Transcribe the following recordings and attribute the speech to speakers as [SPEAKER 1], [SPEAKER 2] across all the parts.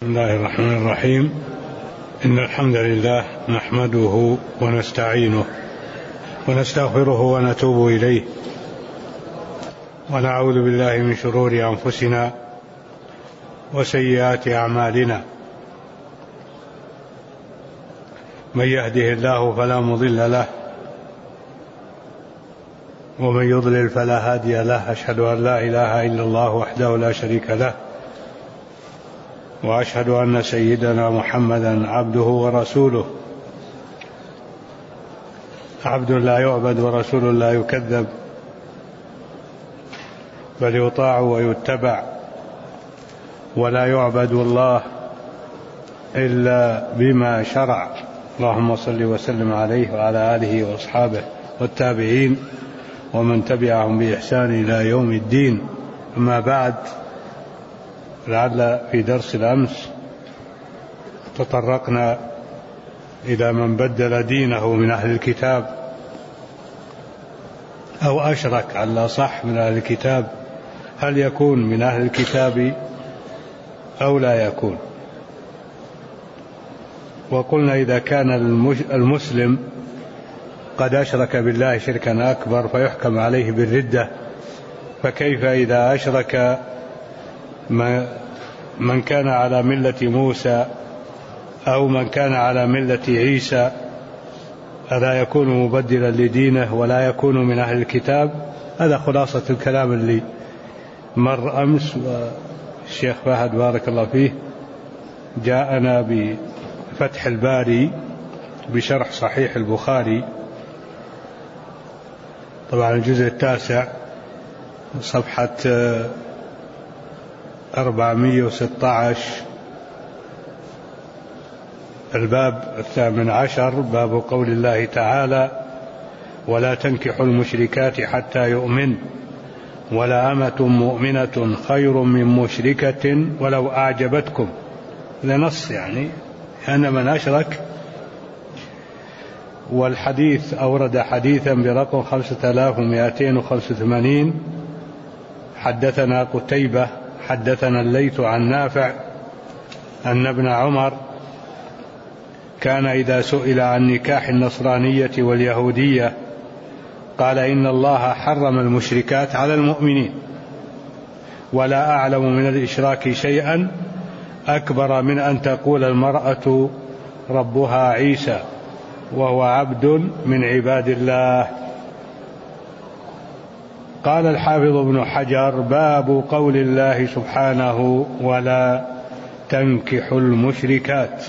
[SPEAKER 1] بسم الله الرحمن الرحيم. إن الحمد لله نحمده ونستعينه ونستغفره ونتوب إليه ونعوذ بالله من شرور أنفسنا وسيئات أعمالنا. من يهده الله فلا مضل له ومن يضلل فلا هادي له. أشهد أن لا إله إلا الله وحده لا شريك له، وأشهد أن سيدنا محمدا عبده ورسوله، عبد لا يعبد ورسول لا يكذب، بل يطاع ويتبع، ولا يعبد الله إلا بما شرع. اللهم صل وسلم عليه وعلى آله وأصحابه والتابعين ومن تبعهم بإحسان إلى يوم الدين. أما بعد، لعل في درس الأمس تطرقنا إلى من بدل دينه من أهل الكتاب أو أشرك على صح من أهل الكتاب، هل يكون من أهل الكتاب أو لا يكون؟ وقلنا إذا كان المسلم قد أشرك بالله شركا أكبر فيحكم عليه بالردة، فكيف إذا أشرك من كان على ملة موسى أو من كان على ملة عيسى؟ ألا يكون مبدلا لدينه ولا يكون من أهل الكتاب؟ هذا خلاصة الكلام اللي مر أمس. والشيخ فهد بارك الله فيه جاءنا بفتح الباري بشرح صحيح البخاري، طبعا الجزء 9 صفحة 416، الباب 18، باب قول الله تعالى: ولا تنكحوا المشركات حتى يؤمن، ولا أمة مؤمنة خير من مشركة ولو أعجبتكم. هذا نص يعني أن من أشرك. والحديث أورد حديثا برقم 5285: حدثنا قتيبة حدثنا الليث عن نافع أن ابن عمر كان إذا سئل عن نكاح النصرانية واليهودية قال: إن الله حرم المشركات على المؤمنين، ولا أعلم من الإشراك شيئا أكبر من أن تقول المرأة ربها عيسى وهو عبد من عباد الله. قال الحافظ ابن حجر: باب قول الله سبحانه: ولا تنكحوا المشركات،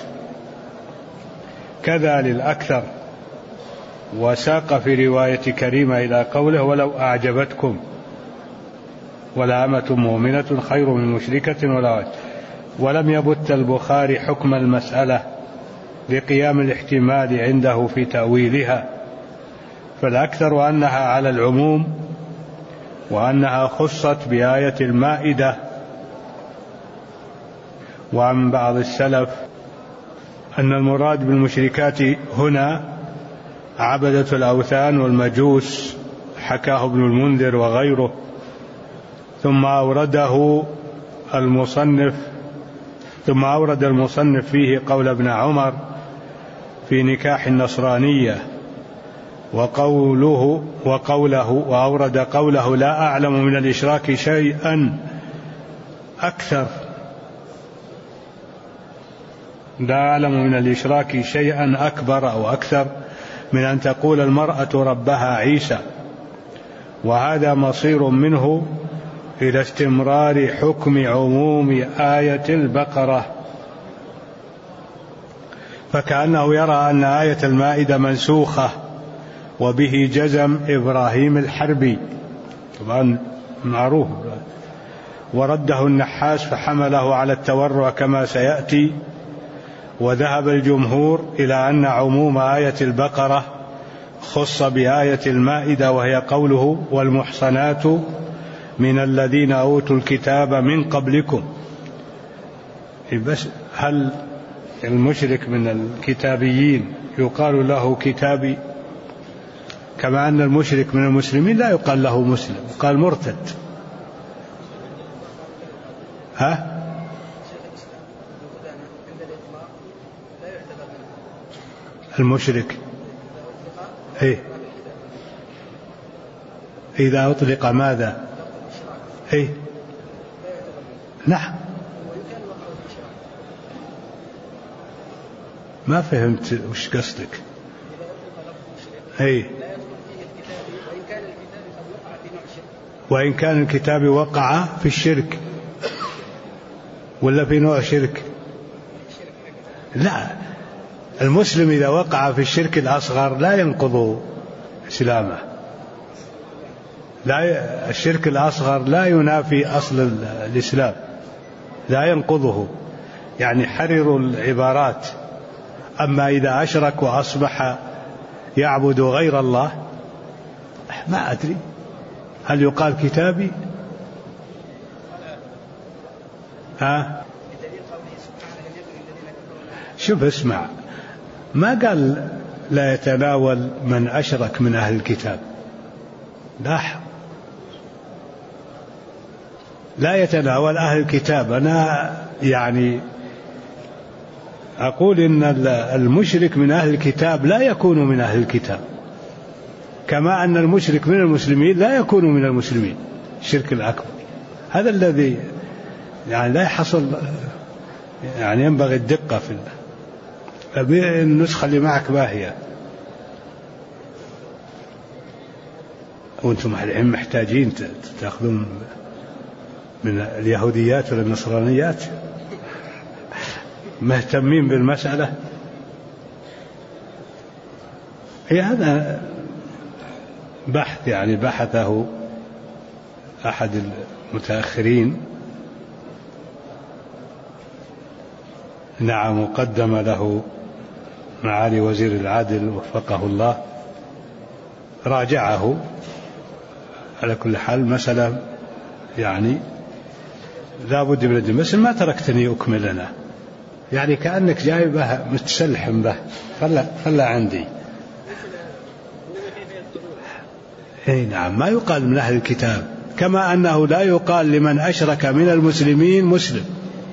[SPEAKER 1] كذا للأكثر. وساق في رواية كريمة إلى قوله: ولو أعجبتكم، ولا أمة مؤمنة خير من مشركة ولا. ولم يبت البخاري حكم المسألة لقيام الاحتمال عنده في تأويلها، فالأكثر أنها على العموم، وأنها خصت بآية المائدة. وعن بعض السلف أن المراد بالمشركات هنا عبدة الأوثان والمجوس، حكاه ابن المنذر وغيره. ثم أورد المصنف فيه قول ابن عمر في نكاح النصرانية وأورد قوله: لا أعلم من الإشراك شيئا أكثر، لا أعلم من الإشراك شيئا أكبر أو أكثر من أن تقول المرأة ربها عيسى. وهذا مصير منه إلى استمرار حكم عموم آية البقرة، فكأنه يرى أن آية المائدة منسوخة، وبه جزم إبراهيم الحربي، طبعا معروف، ورده النحاس فحمله على التورع كما سيأتي. وذهب الجمهور إلى أن عموم آية البقرة خص بآية المائدة، وهي قوله: والمحصنات من الذين أوتوا الكتاب من قبلكم. بس هل المشرك من الكتابيين يقال له كتابي؟ كما أن المشرك من المسلمين لا يقال له مسلم، يقال مرتد. المشرك إيه؟ إذا أطلق ماذا؟ إيه؟ نعم. ما فهمت وش قصدك. إيه؟ وإن كان الكتاب وقع في الشرك ولا في نوع شرك؟ لا، المسلم إذا وقع في الشرك الأصغر لا ينقض إسلامه. لا، الشرك الأصغر لا ينافي أصل الإسلام، لا ينقضه، يعني حرروا العبارات. أما إذا أشرك وأصبح يعبد غير الله، ما أدري هل يقال كتابي؟ شوف اسمع، ما قال لا يتناول من أشرك من أهل الكتاب، لا يتناول أهل الكتاب. أنا يعني أقول إن المشرك من أهل الكتاب لا يكون من أهل الكتاب، كما أن المشرك من المسلمين لا يكون من المسلمين. الشرك الأكبر هذا الذي يعني لا يحصل، يعني ينبغي الدقة في النسخة اللي معك باهية، وأنتم الحين محتاجين تأخذون من اليهوديات ولا النصرانيات، مهتمين بالمسألة. هي هذا بحث يعني بحثه أحد المتأخرين، نعم، وقدم له معالي وزير العدل وفقه الله، راجعه. على كل حال مسألة يعني لا بد من الدم، بس ما تركتني أكمل أنا، يعني كأنك جايبه متسلحم به، خلى عندي. اي نعم، ما يقال من أهل الكتاب، كما أنه لا يقال لمن أشرك من المسلمين مسلم.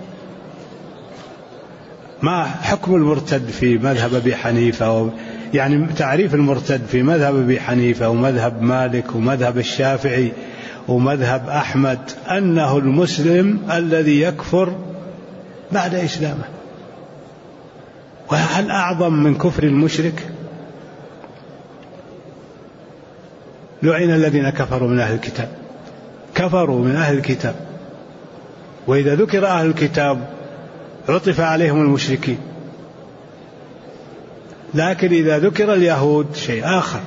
[SPEAKER 1] ما حكم المرتد في مذهب أبي حنيفة، يعني تعريف المرتد في مذهب أبي حنيفة ومذهب مالك ومذهب الشافعي ومذهب أحمد أنه المسلم الذي يكفر بعد إسلامه. وهل أعظم من كفر المشرك؟ لعن الذين كفروا من أهل الكتاب، كفروا من أهل الكتاب. وإذا ذكر أهل الكتاب عطف عليهم المشركين، لكن إذا ذكر اليهود شيء آخر.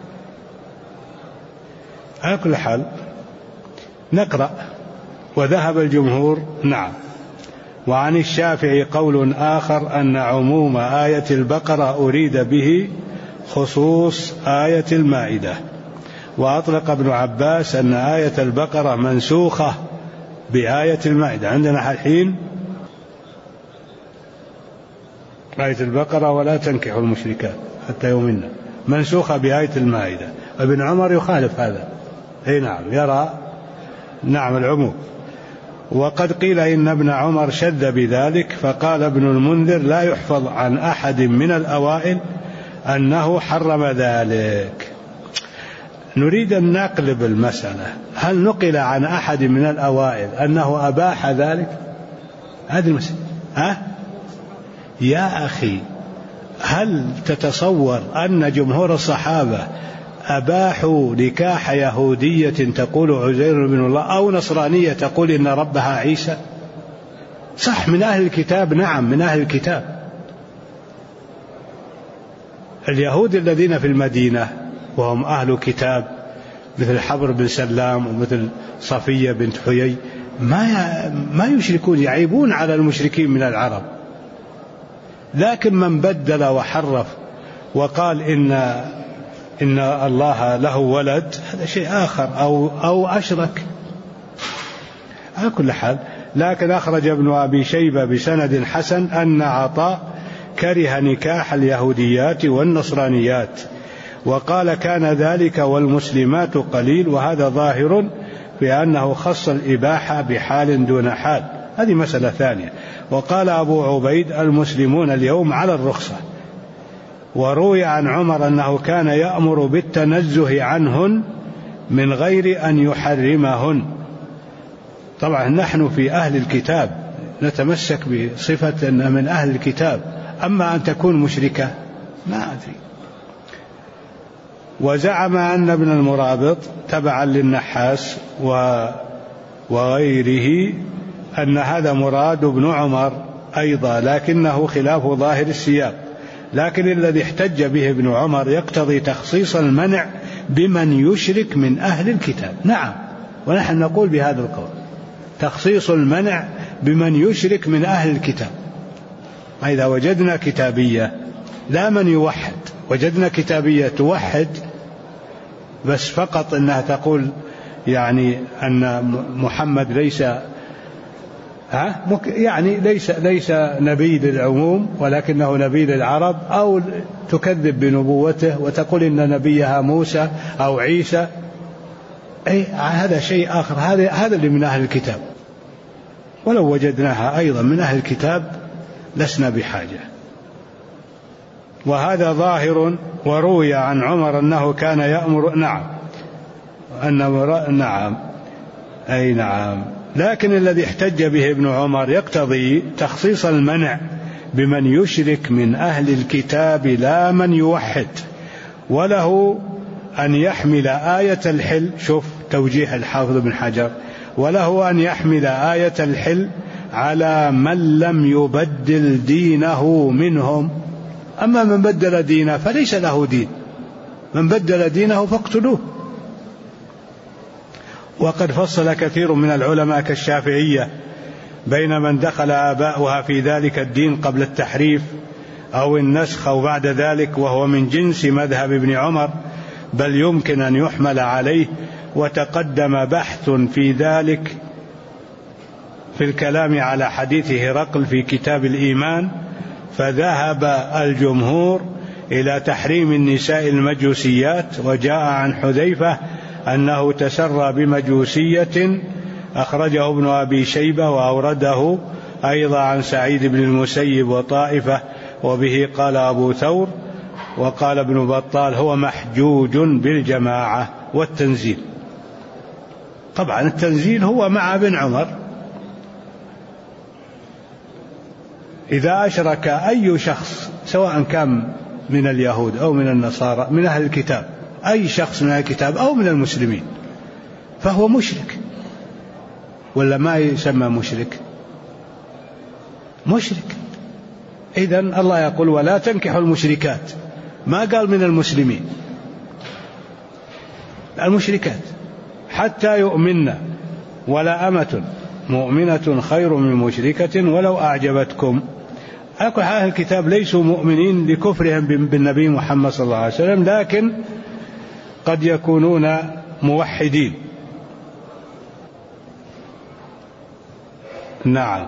[SPEAKER 1] على كل حال نقرأ. وذهب الجمهور، نعم. وعن الشافعي قول آخر أن عموم آية البقرة أريد به خصوص آية المائدة. وأطلق ابن عباس أن آية البقرة منسوخة بآية المائدة. عندنا الحين آية البقرة ولا تنكحوا المشركات حتى يؤمنن منسوخة بآية المائدة. ابن عمر يخالف هذا، اي نعم، يرى نعم العموم. وقد قيل إن ابن عمر شد بذلك، فقال ابن المنذر لا يحفظ عن أحد من الأوائل أنه حرم ذلك. نريد أن نقلب المسألة، هل نقل عن أحد من الأوائل أنه أباح ذلك؟ هذه المسألة. يا أخي، هل تتصور أن جمهور الصحابة أباحوا نكاح يهودية تقول عزير بن الله أو نصرانية تقول إن ربها عيسى؟ صح، من أهل الكتاب، نعم، من أهل الكتاب. اليهود الذين في المدينة وهم أهل كتاب مثل حبر بن سلام ومثل صفية بنت حيي ما يشركون، يعيبون على المشركين من العرب. لكن من بدل وحرف وقال إن الله له ولد، هذا شيء آخر، أو أشرك. على كل حال، لكن أخرج ابن أبي شيبة بسند حسن أن عطاء كره نكاح اليهوديات والنصرانيات، وقال كان ذلك والمسلمات قليل، وهذا ظاهر بأنه خص الإباحة بحال دون حال. هذه مسألة ثانية. وقال أبو عبيد المسلمون اليوم على الرخصة، وروي عن عمر أنه كان يأمر بالتنزه عنهن من غير أن يحرمهن. طبعا نحن في أهل الكتاب نتمسك بصفة أن من أهل الكتاب، أما أن تكون مشركة ما أدري. وزعم أن ابن المرابط تبعا للنحاس وغيره أن هذا مراد ابن عمر أيضا، لكنه خلاف ظاهر السياق. لكن الذي احتج به ابن عمر يقتضي تخصيص المنع بمن يشرك من أهل الكتاب. نعم، ونحن نقول بهذا القول، تخصيص المنع بمن يشرك من أهل الكتاب. إذا وجدنا كتابية لا من يوحد، وجدنا كتابية توحد بس فقط أنها تقول يعني أن محمد ليس نبي للعموم ولكنه نبي للعرب، أو تكذب بنبوته وتقول إن نبيها موسى أو عيسى، هذا شيء آخر. هذا اللي من أهل الكتاب، ولو وجدناها أيضا من أهل الكتاب لسنا بحاجة. وهذا ظاهر. وروي عن عمر أنه كان يأمر نعم. لكن الذي احتج به ابن عمر يقتضي تخصيص المنع بمن يشرك من أهل الكتاب لا من يوحد، وله أن يحمل آية الحل. شوف توجيه الحافظ بن حجر، وله أن يحمل آية الحل على من لم يبدل دينه منهم. أما من بدل دينه فليس له دين، من بدل دينه فاقتلوه. وقد فصل كثير من العلماء كالشافعية بين من دخل آباؤها في ذلك الدين قبل التحريف أو النسخ أو بعد ذلك، وهو من جنس مذهب ابن عمر، بل يمكن أن يحمل عليه. وتقدم بحث في ذلك في الكلام على حديث هرقل في كتاب الإيمان، فذهب الجمهور إلى تحريم النساء المجوسيات. وجاء عن حذيفة أنه تسرى بمجوسية، أخرجه ابن أبي شيبة وأورده أيضا عن سعيد بن المسيب وطائفة، وبه قال أبو ثور. وقال ابن بطال هو محجوج بالجماعة والتنزيل. طبعا التنزيل هو مع ابن عمر. إذا أشرك أي شخص سواء كان من اليهود أو من النصارى من أهل الكتاب، أي شخص من أهل الكتاب أو من المسلمين، فهو مشرك، ولا ما يسمى مشرك. إذن الله يقول ولا تنكحوا المشركات، ما قال من المسلمين، المشركات حتى يؤمنن، ولا أمة مؤمنة خير من مشركة ولو أعجبتكم. أقول أهل الكتاب ليسوا مؤمنين لكفرهم بالنبي محمد صلى الله عليه وسلم، لكن قد يكونون موحدين. نعم.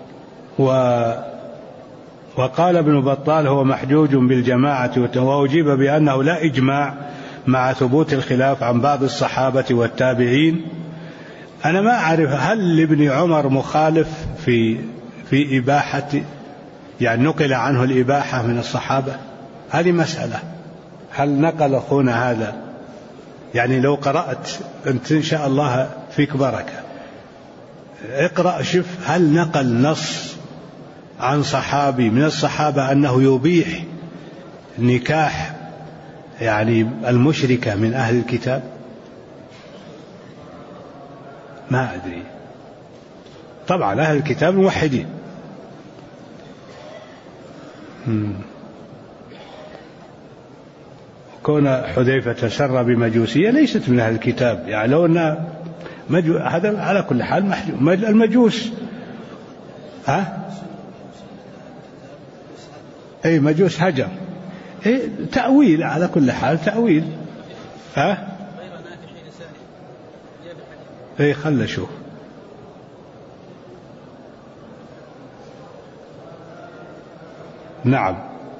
[SPEAKER 1] وقال ابن بطال هو محجوج بالجماعة، وأجيب بأنه لا إجماع مع ثبوت الخلاف عن بعض الصحابة والتابعين. أنا ما أعرف هل لابن عمر مخالف في إباحة، يعني نقل عنه الإباحة من الصحابة؟ هذه مسألة. هل نقل أخونا هذا؟ يعني لو قرأت أنت إن شاء الله فيك بركة، اقرأ شوف هل نقل نص عن صحابي من الصحابة أنه يبيح نكاح يعني المشركة من أهل الكتاب؟ ما أدري. طبعا أهل الكتاب موحدين. كون حذيفة تسرى بمجوسية ليست من أهل الكتاب، يعني لو أن هذا على كل حال المجوس أي مجوس هجر، تأويل على كل حال، تأويل. خل شوف. نعم.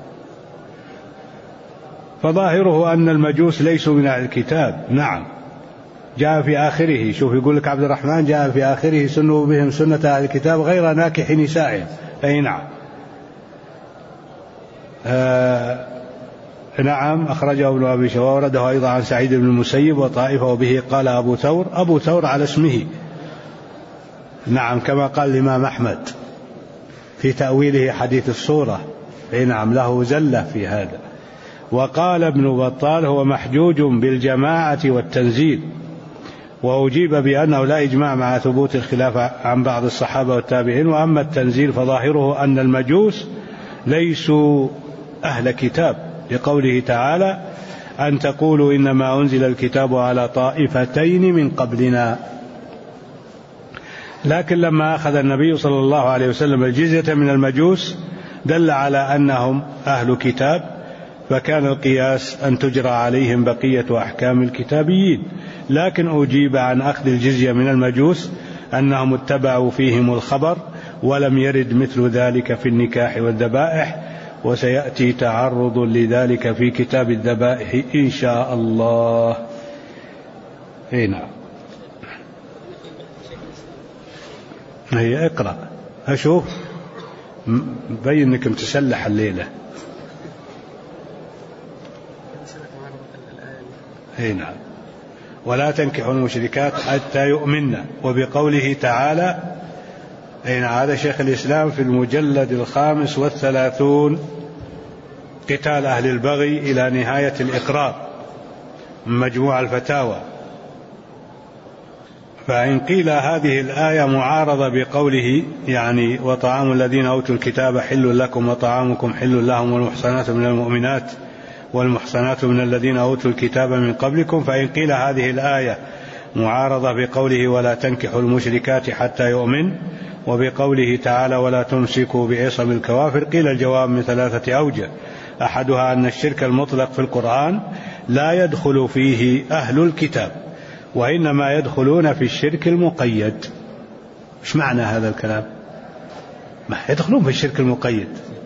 [SPEAKER 1] فظاهره أن المجوس ليسوا من أهل الكتاب. نعم. جاء في آخره، شوف يقول لك عبد الرحمن جاء في آخره سنوا بهم سنة أهل الكتاب غير ناكح نسائهم. أي نعم. نعم أخرجه ابن أبي شيبة وورده أيضا عن سعيد بن المسيب وطائفة وبه قال أبو ثور على اسمه، نعم كما قال الإمام أحمد في تأويله حديث الصورة، نعم له زلة في هذا. وقال ابن بطال هو محجوج بالجماعة والتنزيل، وأجيب بأنه لا إجماع مع ثبوت الخلاف عن بعض الصحابة والتابعين. وأما التنزيل فظاهره أن المجوس ليسوا أهل كتاب، لقوله تعالى أن تقولوا إنما أنزل الكتاب على طائفتين من قبلنا. لكن لما أخذ النبي صلى الله عليه وسلم الجزية من المجوس دل على أنهم أهل كتاب، فكان القياس أن تجرى عليهم بقية أحكام الكتابيين. لكن أجيب عن أخذ الجزية من المجوس أنهم اتبعوا فيهم الخبر، ولم يرد مثل ذلك في النكاح والذبائح، وسيأتي تعرض لذلك في كتاب الذبائح إن شاء الله. هنا هي اقرأ أشوف بين أنك متسلح الليلة. هنا ولا تنكحوا المشركات حتى يؤمن. وبقوله تعالى هذا شيخ الإسلام في المجلد 35 قتال أهل البغي إلى نهاية الإقرار من مجموع الفتاوى. فإن قيل هذه الآية معارضة بقوله يعني وطعام الذين أوتوا الكتاب حل لكم وطعامكم حل لهم والمحصنات من المؤمنات والمحصنات من الذين أوتوا الكتاب من قبلكم، فإن قيل هذه الآية معارضة بقوله ولا تنكحوا المشركات حتى يؤمن وبقوله تعالى ولا تمسكوا بعصم الكوافر، قيل الجواب من 3 أوجه. أحدها أن الشرك المطلق في القرآن لا يدخل فيه أهل الكتاب، وإنما يدخلون في الشرك المقيد. إيش معنى هذا الكلام؟ ما يدخلون في الشرك المقيد.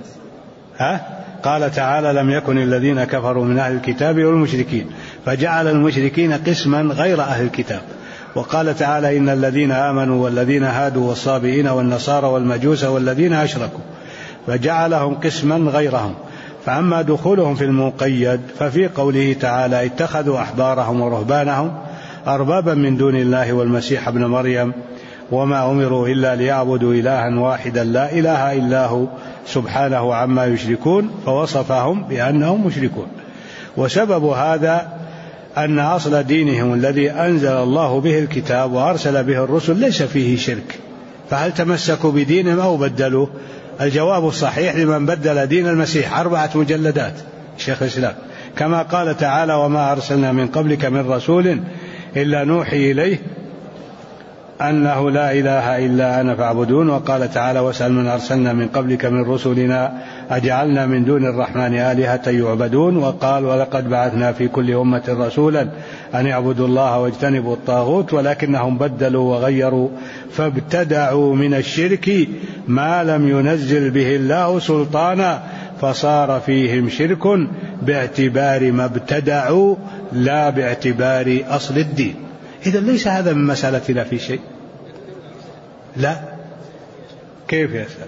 [SPEAKER 1] قال تعالى لم يكن الذين كفروا من أهل الكتاب والمشركين، فجعل المشركين قسما غير أهل الكتاب. وقال تعالى إن الذين آمنوا والذين هادوا والصابئين والنصارى والمجوس والذين أشركوا، فجعلهم قسما غيرهم. فأما دخولهم في المقيد ففي قوله تعالى اتخذوا أحبارهم ورهبانهم أربابا من دون الله والمسيح ابن مريم وما أمروا إلا ليعبدوا إلها واحدا لا إله إلا هو سبحانه عما يشركون، فوصفهم بأنهم مشركون. وسبب هذا أن أصل دينهم الذي أنزل الله به الكتاب وأرسل به الرسل ليس فيه شرك، فهل تمسكوا بدينهم أو بدلوا؟ الجواب الصحيح لمن بدل دين المسيح 4 مجلدات شيخ الإسلام، كما قال تعالى وما أرسلنا من قبلك من رسول إلا نوحي إليه أنه لا إله إلا أنا فاعبدون. وقال تعالى واسأل من أرسلنا من قبلك من رسلنا أجعلنا من دون الرحمن آلهة يعبدون. وقال ولقد بعثنا في كل أمة رسولا أن يعبدوا الله واجتنبوا الطاغوت، ولكنهم بدلوا وغيروا فابتدعوا من الشرك ما لم ينزل به الله سلطانا، فصار فيهم شرك باعتبار ما ابتدعوا لا باعتبار أصل الدين. إذا ليس هذا من مسألتنا في شيء. لا، كيف يسأل؟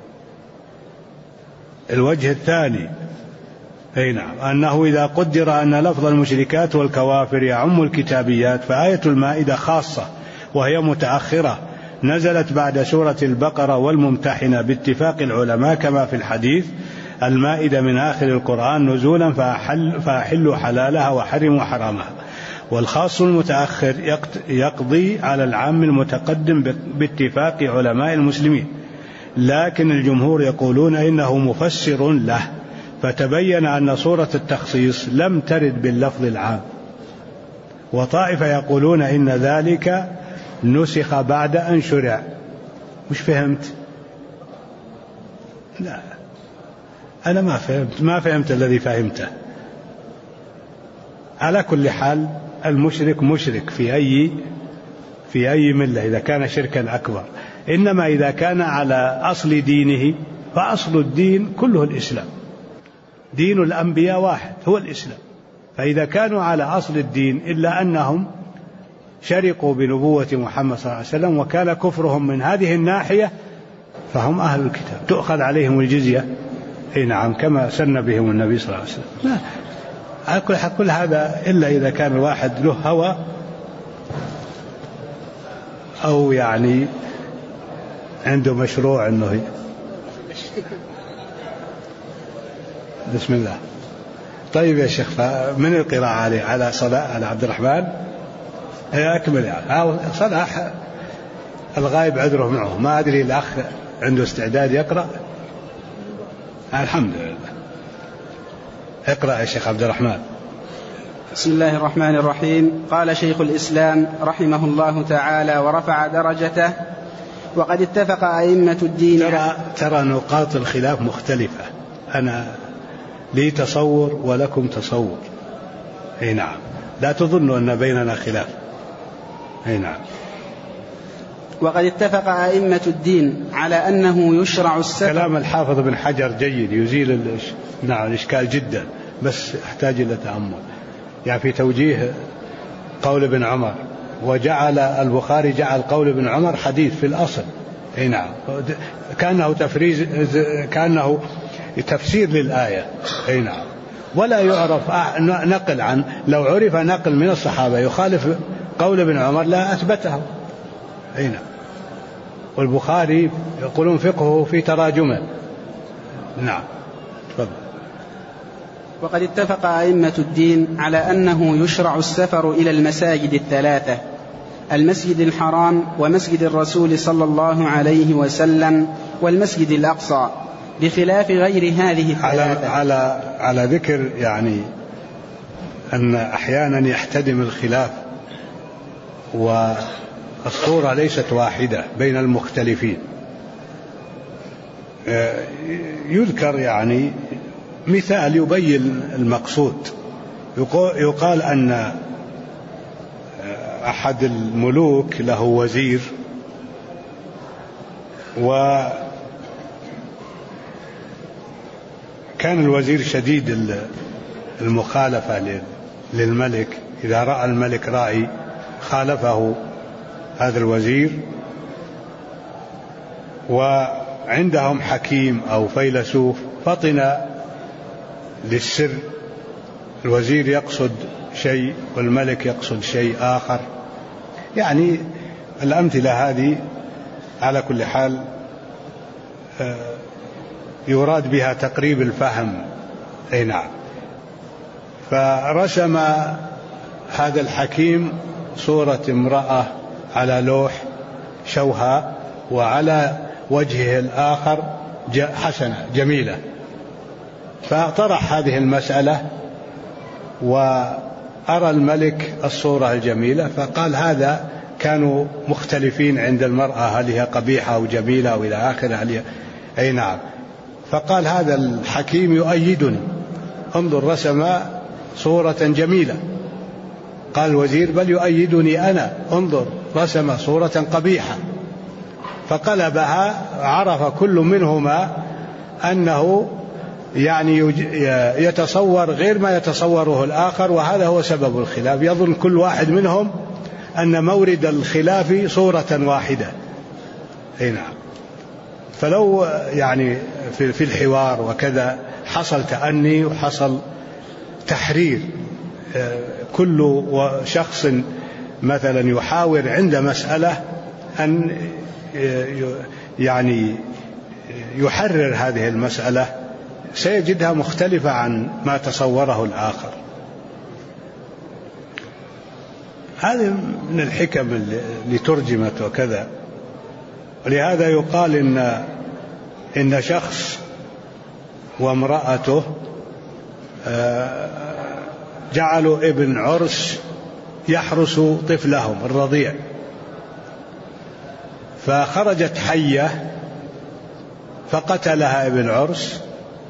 [SPEAKER 1] الوجه الثاني نعم أنه إذا قدر أن لفظ المشركات والكوافر يعم الكتابيات، فآية المائدة خاصة وهي متأخرة نزلت بعد سورة البقرة والممتحنة باتفاق العلماء، كما في الحديث المائدة من آخر القرآن نزولا فأحلوا حلالها وحرموا حرامها. والخاص المتأخر يقضي على العام المتقدم باتفاق علماء المسلمين، لكن الجمهور يقولون إنه مفسر له، فتبين أن صورة التخصيص لم ترد باللفظ العام. وطائفة يقولون إن ذلك نسخ بعد أن شرع. مش فهمت؟ لا أنا ما فهمت الذي فهمته. على كل حال المشرك مشرك في أي ملة إذا كان شركا أكبر، إنما إذا كان على أصل دينه فأصل الدين كله الإسلام، دين الأنبياء واحد هو الإسلام. فإذا كانوا على أصل الدين إلا أنهم شرقوا بنبوة محمد صلى الله عليه وسلم وكان كفرهم من هذه الناحية فهم أهل الكتاب، تؤخذ عليهم الجزية نعم كما سن بهم النبي صلى الله عليه وسلم. كل هذا إلا إذا كان الواحد له هوى أو يعني عنده مشروع أنه بسم الله. طيب يا شيخ، من القراءة على صلاة على عبد الرحمن أكمل يعني صلاح الغايب عذره معه، ما أدري الأخ عنده استعداد يقرأ. الحمد لله. اقرأ يا شيخ عبد الرحمن.
[SPEAKER 2] بسم الله الرحمن الرحيم. قال شيخ الإسلام رحمه الله تعالى ورفع درجته: وقد اتفق أئمة الدين.
[SPEAKER 1] ترى نقاط الخلاف مختلفة، أنا لي تصور ولكم تصور. أي نعم، لا تظنوا أن بيننا خلاف. أي نعم.
[SPEAKER 2] وقد اتفق أئمة الدين على أنه يشرع السفر.
[SPEAKER 1] كلام الحافظ بن حجر جيد، يزيل الإشكال جدا، بس يحتاج إلى تأمل. يعني في توجيه قول ابن عمر، وجعل البخاري جعل قول ابن عمر حديث في الأصل. أي نعم، كأنه تفسير للآية. أي نعم. ولا يعرف نقل عن، لو عرف نقل من الصحابة يخالف قول ابن عمر لا أثبته. أي نعم. والبخاري يقولون فقهه في تراجمه. نعم. تفضل.
[SPEAKER 2] وقد اتفق أئمة الدين على أنه يشرع السفر إلى المساجد الثلاثة: المسجد الحرام ومسجد الرسول صلى الله عليه وسلم والمسجد الأقصى، بخلاف غير هذه الثلاثة.
[SPEAKER 1] على ذكر يعني أن أحيانا يحتدم الخلاف والصورة ليست واحدة بين المختلفين. يذكر يعني مثال يبين المقصود. يقال أن أحد الملوك له وزير، وكان الوزير شديد المخالفة للملك. إذا رأى الملك راعي خالفه هذا الوزير. وعندهم حكيم أو فيلسوف فطن للسر، الوزير يقصد شيء والملك يقصد شيء آخر. يعني الأمثلة هذه على كل حال يراد بها تقريب الفهم. أي نعم. فرسم هذا الحكيم صورة امرأة على لوح شوهاء، وعلى وجهه الآخر حسنة جميلة. فطرح هذه المسألة وأرى الملك الصورة الجميلة، فقال هذا كانوا مختلفين عند المرأة، هل هي قبيحة أو جميلة أو إلى آخره. أي نعم. فقال هذا الحكيم يؤيدني، انظر رسم صورة جميلة. قال الوزير بل يؤيدني أنا، انظر رسم صورة قبيحة. فقلبها، عرف كل منهما أنه يعني يتصور غير ما يتصوره الآخر، وهذا هو سبب الخلاف. يظن كل واحد منهم أن مورد الخلاف صورة واحدة. أي نعم. فلو يعني في الحوار وكذا حصل تأني وحصل تحرير، كل شخص مثلا يحاور عند مسألة أن يعني يحرر هذه المسألة، سيجدها مختلفة عن ما تصوره الآخر. هذه من الحكم اللي ترجمت وكذا. ولهذا يقال إن شخص وامرأته جعلوا ابن عرس يحرس طفلهم الرضيع، فخرجت حية فقتلها ابن عرس.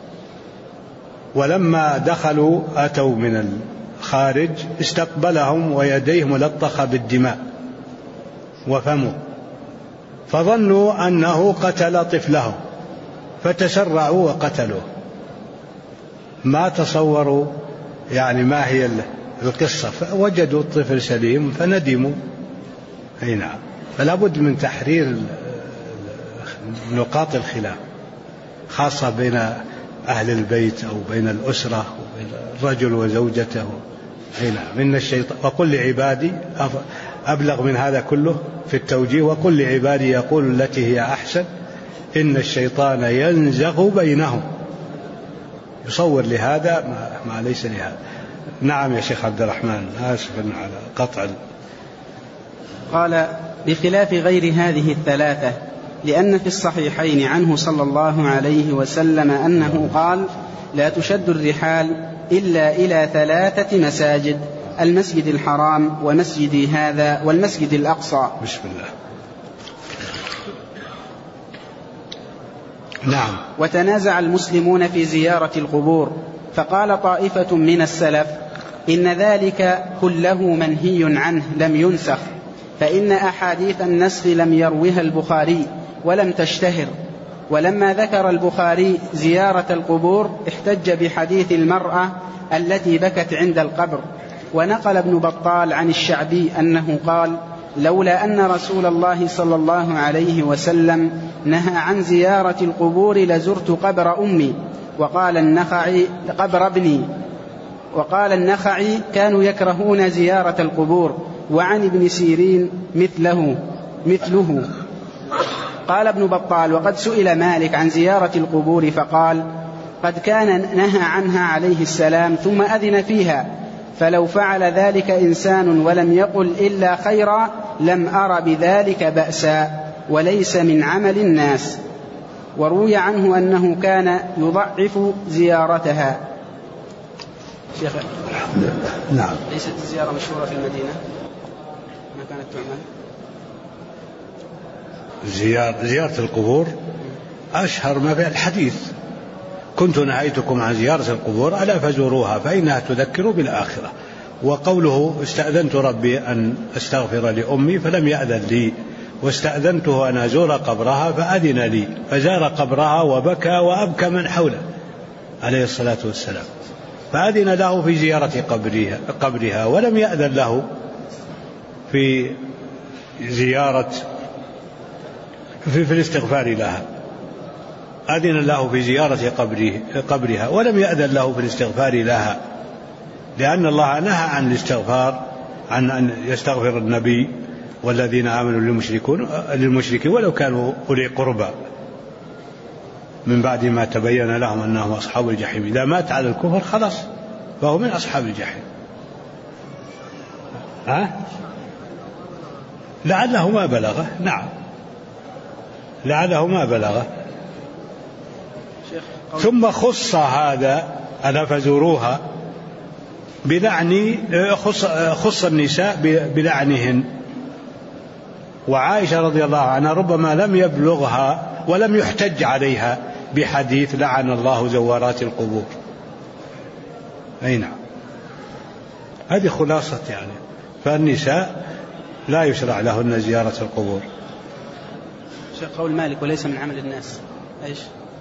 [SPEAKER 1] ولما دخلوا أتوا من الخارج استقبلهم ويديه ملطخة بالدماء وفمه، فظنوا أنه قتل طفلهم فتسرعوا وقتلوه. ما تصوروا يعني ما هي القصة، فوجدوا الطفل سليم فندموا. أي نعم. فلا بد من تحرير نقاط الخلاف، خاصة بين أهل البيت أو بين الأسرة وبين الرجل وزوجته. إن الشيطان وقل لعبادي أبلغ من هذا كله في التوجيه، وقل لعبادي يقول التي هي أحسن إن الشيطان ينزغ بينهم، يصور لهذا ما ليس لهذا. نعم يا شيخ عبد الرحمن، آسف على قطع.
[SPEAKER 2] قال بخلاف غير هذه الثلاثة، لأن في الصحيحين عنه صلى الله عليه وسلم أنه قال لا تشد الرحال إلا إلى 3 مساجد: المسجد الحرام ومسجدي هذا والمسجد الأقصى.
[SPEAKER 1] بسم الله. نعم.
[SPEAKER 2] وتنازع المسلمون في زيارة القبور، فقال طائفة من السلف إن ذلك كله منهي عنه لم ينسخ، فإن أحاديث النسخ لم يروها البخاري ولم تشتهر. ولما ذكر البخاري زيارة القبور احتج بحديث المرأة التي بكت عند القبر. ونقل ابن بطال عن الشعبي أنه قال لولا أن رسول الله صلى الله عليه وسلم نهى عن زيارة القبور لزرت قبر أمي. وقال النخعي قبر ابني. وقال النخعي كانوا يكرهون زيارة القبور. وعن ابن سيرين مثله. قال ابن بطال وقد سئل مالك عن زيارة القبور فقال قد كان نهى عنها عليه السلام ثم أذن فيها، فلو فعل ذلك إنسان ولم يقل إلا خيرا لم أر بذلك بأسا، وليس من عمل الناس. وروي عنه أنه كان يضعف زيارتها. شيخ
[SPEAKER 1] نعم.
[SPEAKER 2] ليست الزيارة مشهورة في المدينة ما كانت تعمل؟
[SPEAKER 1] زيارة القبور أشهر ما في الحديث: كنت نهيتكم عن زيارة القبور ألا فزوروها فإنها تذكر بالآخرة. وقوله استأذنت ربي أن أستغفر لأمي فلم يأذن لي، واستأذنته أن أزور قبرها فأذن لي، فزار قبرها وبكى وأبكى من حوله عليه الصلاة والسلام، فأذن له في زيارة قبرها ولم يأذن له في زيارة في الاستغفار لها. أذن له في زيارة قبرها ولم يأذن له في الاستغفار لها، لأن الله نهى عن الاستغفار، عن أن يستغفر النبي والذين آمنوا للمشركين ولو كانوا أولي قربى من بعد ما تبين لهم أنهم أصحاب الجحيم. إذا مات على الكفر خلاص فهو من أصحاب الجحيم. لعله ما بلغه. نعم لعله ما بلغه. ثم خص هذا ألا فزوروها بلعن، خص النساء بلعنهن. وعائشة رضي الله عنها ربما لم يبلغها ولم يحتج عليها بحديث لعن الله زوارات القبور. أي نعم، هذه خلاصة يعني. فالنساء لا يشرع لهن زيارة القبور.
[SPEAKER 2] شيخ قول مالك وليس من عمل الناس إيش؟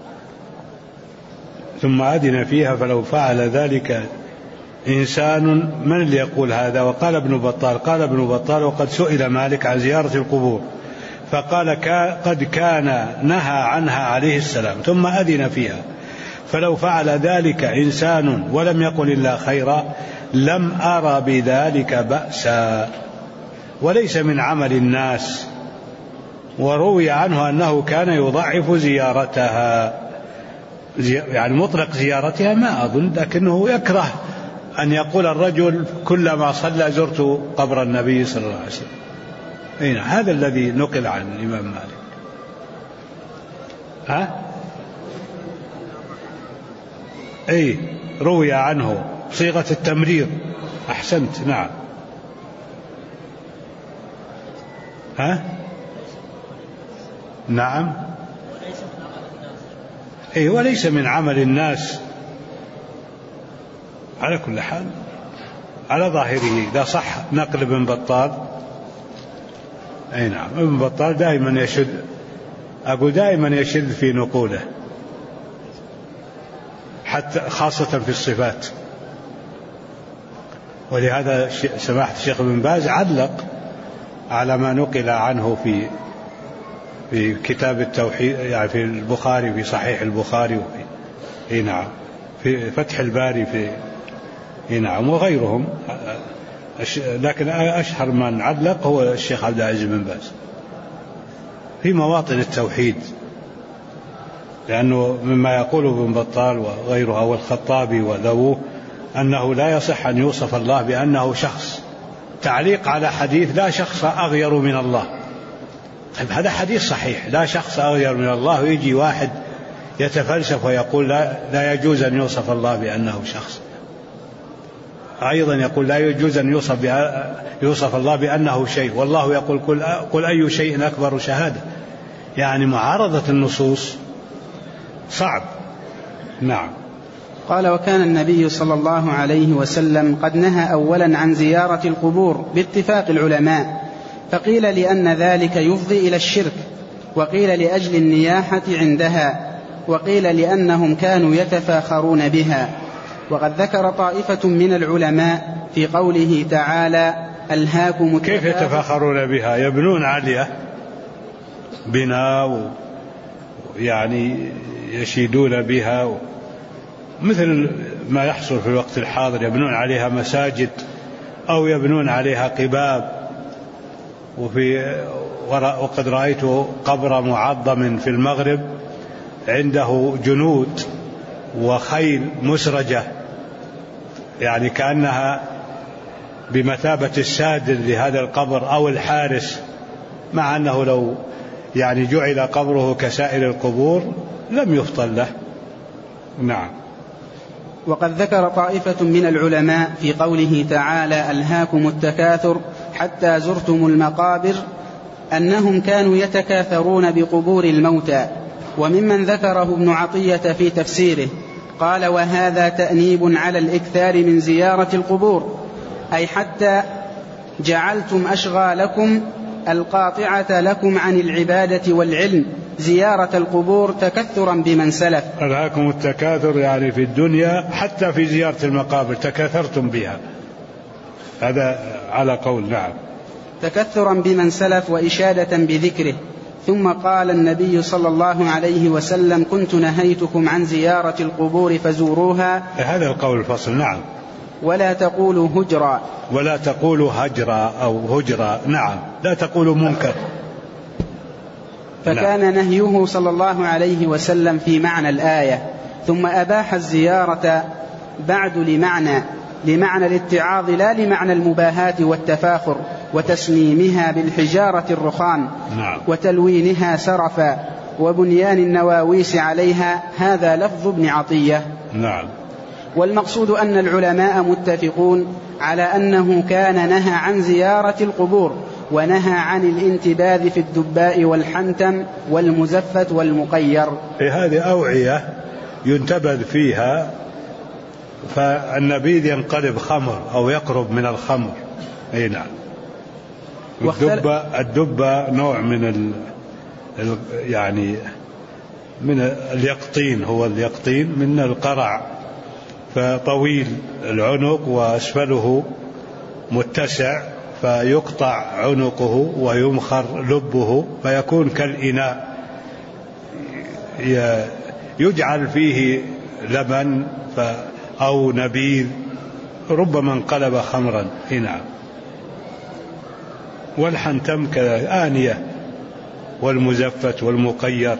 [SPEAKER 1] ثم أذن فيها فلو فعل ذلك إنسان، من اللي يقول هذا؟ وقال ابن بطال، قال ابن بطال وقد سئل مالك عن زيارة القبور فقال قد كان نهى عنها عليه السلام ثم أذن فيها، فلو فعل ذلك إنسان ولم يقل إلا خيرا لم أرى بذلك بأسا، وليس من عمل الناس. وروي عنه أنه كان يضعف زيارتها، يعني مطلق زيارتها ما أظن، لكنه يكره أن يقول الرجل كلما صلى زرت قبر النبي صلى الله عليه وسلم. هذا الذي نقل عن الإمام مالك. روي عنه صيغة التمرير. أحسنت. نعم. نعم. وليس من عمل الناس. على كل حال على ظاهره إذا صح نقل ابن بطال. نعم، ابن بطال دائما يشد، أقول دائما يشد في نقوله، حتى خاصة في الصفات. ولهذا سماحة الشيخ ابن باز علق على ما نقل عنه في كتاب التوحيد، يعني في البخاري، في صحيح البخاري نعم في فتح الباري نعم وغيرهم، لكن أشهر من علق هو الشيخ عبد العزيز بن باز في مواطن التوحيد، لأنه مما يقوله ابن بطال وغيره أو الخطابي وذووه أنه لا يصح أن يوصف الله بأنه شخص، تعليق على حديث لا شخص أغير من الله. طيب هذا حديث صحيح لا شخص أغير من الله، ويجي واحد يتفلسف ويقول لا يجوز أن يوصف الله بأنه شخص، أيضا يقول لا يجوز أن يوصف الله بأنه شيء، والله يقول قل أي شيء أكبر شهادة. يعني معارضة النصوص صعب. نعم.
[SPEAKER 2] قال: وكان النبي صلى الله عليه وسلم قد نهى أولا عن زيارة القبور باتفاق العلماء، فقيل لأن ذلك يفضي إلى الشرك، وقيل لأجل النياحة عندها، وقيل لأنهم كانوا يتفاخرون بها. وقد ذكر طائفة من العلماء في قوله تعالى: ألهاكم التكاثر.
[SPEAKER 1] كيف يتفاخرون بها؟ يبنون عليها بناء يعني يشيدون بها، مثل ما يحصل في الوقت الحاضر، يبنون عليها مساجد أو يبنون عليها قباب. وقد رأيت قبر معظم في المغرب عنده جنود وخيل مسرجة، يعني كأنها بمثابة السادر لهذا القبر أو الحارس، مع أنه لو يعني جعل قبره كسائر القبور لم يفضل له. نعم.
[SPEAKER 2] وقد ذكر طائفة من العلماء في قوله تعالى: ألهاكم التكاثر حتى زرتم المقابر أنهم كانوا يتكاثرون بقبور الموتى. وممن ذكره ابن عطية في تفسيره قال: وهذا تأنيب على الإكثار من زيارة القبور، أي حتى جعلتم أشغالكم القاطعة لكم عن العبادة والعلم زيارة القبور تكثرا بمن سلف.
[SPEAKER 1] ألهاكم التكاثر يعني في الدنيا، حتى في زيارة المقابر تكاثرتم بها، هذا على قول. نعم.
[SPEAKER 2] تكثرا بمن سلف وإشادة بذكره. ثم قال النبي صلى الله عليه وسلم: كنت نهيتكم عن زيارة القبور فزوروها.
[SPEAKER 1] هذا القول الفصل. نعم.
[SPEAKER 2] ولا تقولوا هجرا.
[SPEAKER 1] ولا تقولوا هجرا أو هجرا. نعم. لا تقولوا منكر.
[SPEAKER 2] فكان نهيه صلى الله عليه وسلم في معنى الآية، ثم أباح الزيارة بعد لمعنى الاتعاظ لا لمعنى المباهاة والتفاخر وتسميمها بالحجارة الرخام.
[SPEAKER 1] نعم.
[SPEAKER 2] وتلوينها سرفا وبنيان النواويس عليها. هذا لفظ ابن عطية.
[SPEAKER 1] نعم.
[SPEAKER 2] والمقصود أن العلماء متفقون على أنه كان نهى عن زيارة القبور، ونهى عن الانتباذ في الدباء والحنتم والمزفت والمقير.
[SPEAKER 1] هذه أوعية ينتبذ فيها، فالنبيذ ينقلب خمر أو يقرب من الخمر. أي نعم. الدبة نوع من يعني من اليقطين، هو اليقطين من القرع، فطويل العنق وأسفله متسع، فيقطع عنقه ويمخر لبه فيكون كالإناء، يجعل فيه لبن أو نبيذ، ربما انقلب خمرا. نعم. والحنتم كآنية، والمزفت والمقير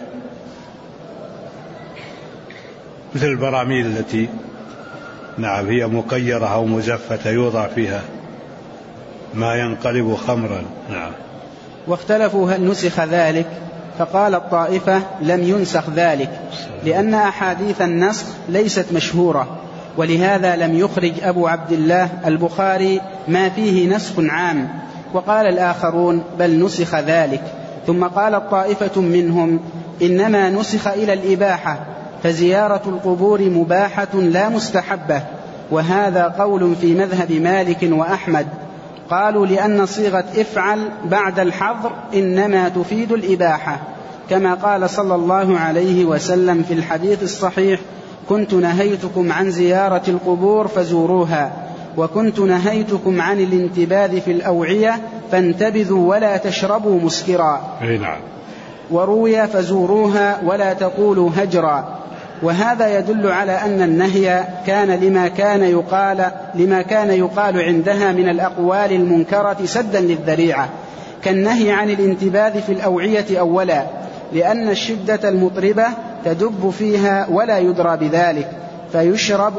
[SPEAKER 1] مثل البراميل التي نعم هي مقيرة أو مزفتة يوضع فيها ما ينقلب خمرا. نعم.
[SPEAKER 2] واختلفوا هل نسخ ذلك، فقال الطائفة لم ينسخ ذلك، لأن أحاديث النسخ ليست مشهورة، ولهذا لم يخرج أبو عبد الله البخاري ما فيه نسخ عام. وقال الآخرون بل نسخ ذلك. ثم قال الطائفة منهم إنما نسخ إلى الإباحة، فزيارة القبور مباحة لا مستحبة. وهذا قول في مذهب مالك وأحمد. قالوا لأن صيغة افعل بعد الحظر إنما تفيد الإباحة، كما قال صلى الله عليه وسلم في الحديث الصحيح: كنت نهيتكم عن زيارة القبور فزوروها، وكنت نهيتكم عن الانتباذ في الأوعية فانتبذوا ولا تشربوا مسكرا.
[SPEAKER 1] نعم.
[SPEAKER 2] وروي: فزوروها ولا تقولوا هجرا. وهذا يدل على أن النهي كان لما كان يقال عندها من الأقوال المنكرة سدا للذريعة، كالنهي عن الانتباذ في الأوعية أولا، لأن الشدة المطربة تدب فيها ولا يدرى بذلك، فيشرب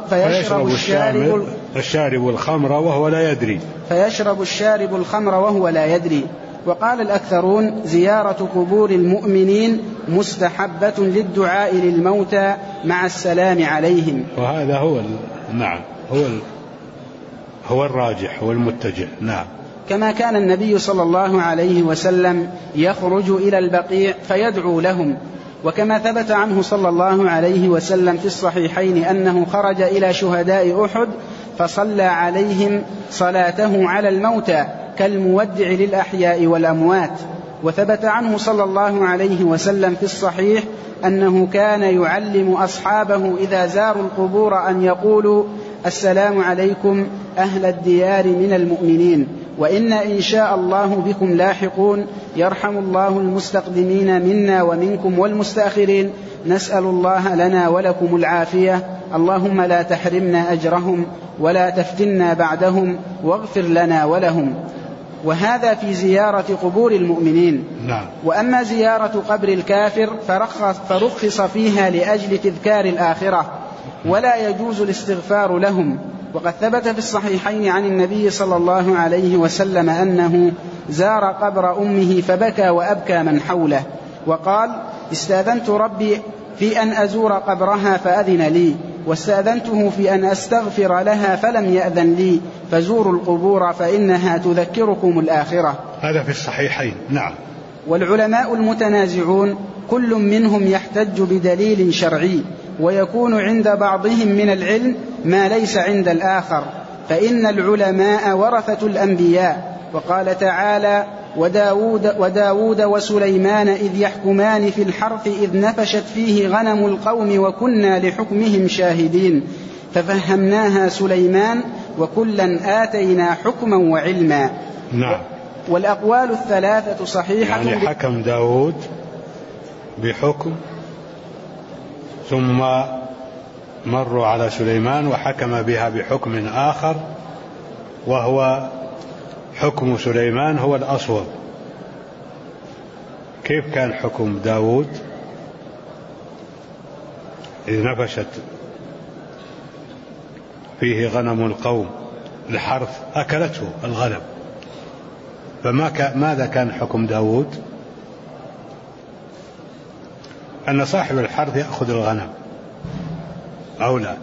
[SPEAKER 1] الشارب الخمر وهو لا يدري.
[SPEAKER 2] فيشرب الشارب الخمر وهو لا يدري. وقال الأكثرون: زيارة قبور المؤمنين مستحبة للدعاء للموتى مع السلام عليهم.
[SPEAKER 1] وهذا هو الراجح، هو المتجه. نعم.
[SPEAKER 2] كما كان النبي صلى الله عليه وسلم يخرج إلى البقيع فيدعو لهم، وكما ثبت عنه صلى الله عليه وسلم في الصحيحين أنه خرج إلى شهداء أحد فصلى عليهم صلاته على الموتى كالمودع للأحياء والأموات. وثبت عنه صلى الله عليه وسلم في الصحيح أنه كان يعلم أصحابه إذا زاروا القبور أن يقولوا: السلام عليكم أهل الديار من المؤمنين، وإنا إن شاء الله بكم لاحقون، يرحم الله المستقدمين منا ومنكم والمستأخرين، نسأل الله لنا ولكم العافية، اللهم لا تحرمنا أجرهم ولا تفتنا بعدهم، واغفر لنا ولهم. وهذا في زيارة قبور المؤمنين.
[SPEAKER 1] نعم.
[SPEAKER 2] وأما زيارة قبر الكافر فرخص فيها لأجل تذكار الآخرة، ولا يجوز الاستغفار لهم. وقد ثبت في الصحيحين عن النبي صلى الله عليه وسلم أنه زار قبر أمه فبكى وأبكى من حوله، وقال: استأذنت ربي في أن أزور قبرها فأذن لي، واستأذنته في أن أستغفر لها فلم يأذن لي، فزوروا القبور فإنها تذكركم الآخرة.
[SPEAKER 1] هذا في الصحيحين. نعم.
[SPEAKER 2] والعلماء المتنازعون كل منهم يحتج بدليل شرعي، ويكون عند بعضهم من العلم ما ليس عند الآخر، فإن العلماء ورثة الأنبياء. وقال تعالى: وداود وسليمان إذ يحكمان في الحرث إذ نفشت فيه غنم القوم وكنا لحكمهم شاهدين، ففهمناها سليمان وكلا آتينا حكما وعلما.
[SPEAKER 1] نعم.
[SPEAKER 2] والأقوال الثلاثة صحيحة.
[SPEAKER 1] يعني حكم داود بحكم، ثم مروا على سليمان وحكم بها بحكم آخر، وهو حكم سليمان هو الأصوب. كيف كان حكم داود؟ إذ نفشت فيه غنم القوم الحرث أكلته الغنم، فماذا كان حكم داود؟ أن صاحب الحرث يأخذ الغنم أو لا.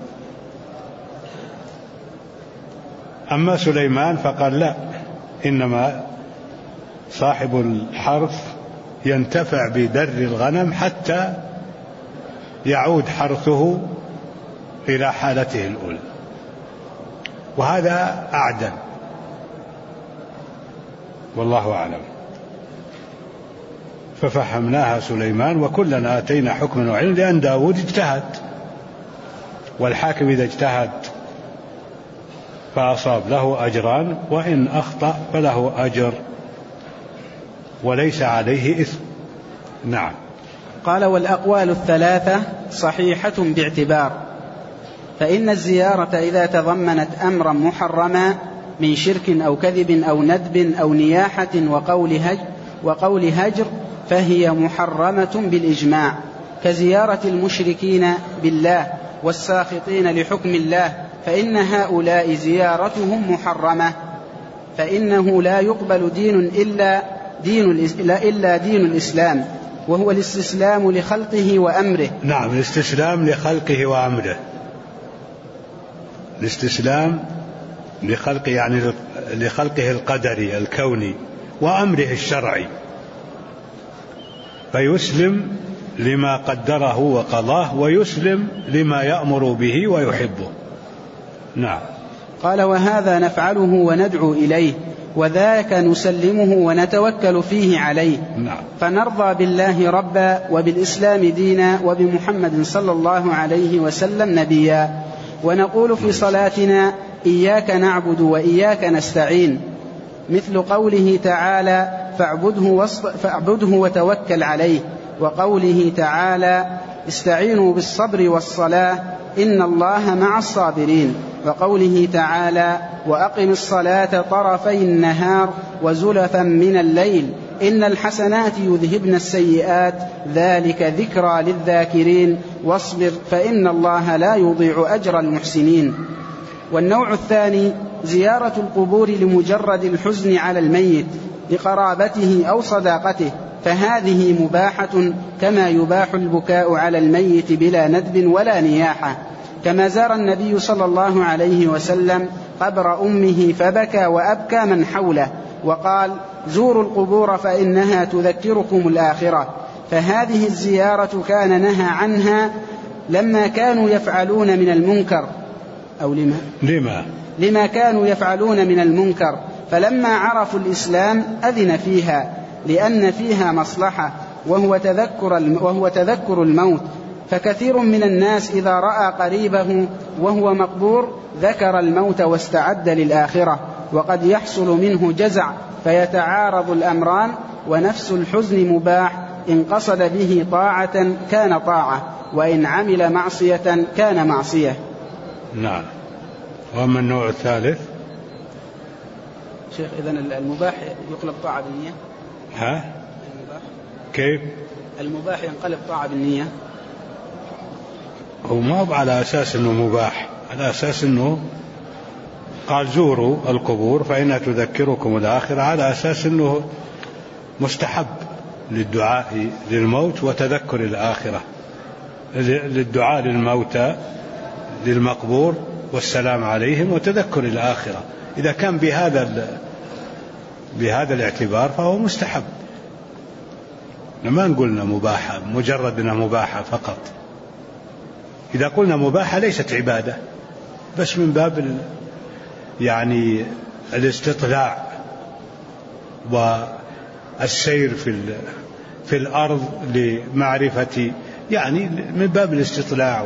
[SPEAKER 1] أما سليمان فقال لا، إنما صاحب الحرث ينتفع بدر الغنم حتى يعود حرثه إلى حالته الأولى، وهذا أعدل، والله أعلم. ففهمناها سليمان وكلنا آتينا حكما وعلما، لأن داود اجتهد، والحاكم إذا اجتهد فأصاب له أجران، وإن أخطأ فله أجر وليس عليه إثم. نعم.
[SPEAKER 2] قال: والأقوال الثلاثة صحيحة باعتبار، فإن الزيارة إذا تضمنت أمرا محرما من شرك أو كذب أو ندب أو نياحة وقول هجر فهي محرمة بالإجماع، كزيارة المشركين بالله والساخطين لحكم الله، فإن هؤلاء زيارتهم محرمة، فإنه لا يقبل دين إلا دين الإسلام، وهو الاستسلام لخلقه وأمره.
[SPEAKER 1] نعم، الاستسلام لخلقه وأمره. الاستسلام لخلقه يعني لخلقه القدري الكوني وأمره الشرعي، فيسلم لما قدره وقضاه، ويسلم لما يأمر به ويحبه. نعم.
[SPEAKER 2] قال: وهذا نفعله وندعو إليه، وذاك نسلمه ونتوكل فيه عليه.
[SPEAKER 1] نعم.
[SPEAKER 2] فنرضى بالله ربا وبالإسلام دينا وبمحمد صلى الله عليه وسلم نبيا، ونقول في صلاتنا: إياك نعبد وإياك نستعين، مثل قوله تعالى: فاعبده وتوكل عليه، وقوله تعالى: استعينوا بالصبر والصلاة إن الله مع الصابرين، وقوله تعالى وأقم الصلاة طرفي النهار وزلفا من الليل إن الحسنات يذهبن السيئات ذلك ذكرى للذاكرين واصبر فإن الله لا يضيع أجر المحسنين. والنوع الثاني زيارة القبور لمجرد الحزن على الميت لقرابته أو صداقته، فهذه مباحة كما يباح البكاء على الميت بلا ندب ولا نياحة، كما زار النبي صلى الله عليه وسلم قبر أمه فبكى وأبكى من حوله وقال زوروا القبور فإنها تذكركم الآخرة، فهذه الزيارة كان نهى عنها لما كانوا يفعلون من المنكر أو لما كانوا يفعلون من المنكر، فلما عرفوا الإسلام أذن فيها لأن فيها مصلحة وهو تذكر الموت، فكثير من الناس إذا رأى قريبه وهو مقبور ذكر الموت واستعد للآخرة، وقد يحصل منه جزع فيتعارض الأمران، ونفس الحزن مباح إن قصد به طاعة كان طاعة وإن عمل معصية كان معصية.
[SPEAKER 1] نعم. وأما النوع الثالث
[SPEAKER 2] شيخ إذن المباح يقلب طاعة بالنية؟
[SPEAKER 1] المباح كيف؟
[SPEAKER 2] المباح ينقلب طاعة بالنية؟
[SPEAKER 1] هو ما هو على أساس أنه مباح، على أساس أنه قال زوروا القبور فإنها تذكركم الآخرة، على أساس أنه مستحب للدعاء للموت وتذكر الآخرة، للدعاء للموتى للمقبور والسلام عليهم وتذكر الآخرة. إذا كان بهذا الاعتبار فهو مستحب، ما نقولنا مباحة مجرد أنها مباحة فقط. إذا قلنا مباحة ليست عبادة، بس من باب يعني الاستطلاع والسير في الأرض لمعرفة، يعني من باب الاستطلاع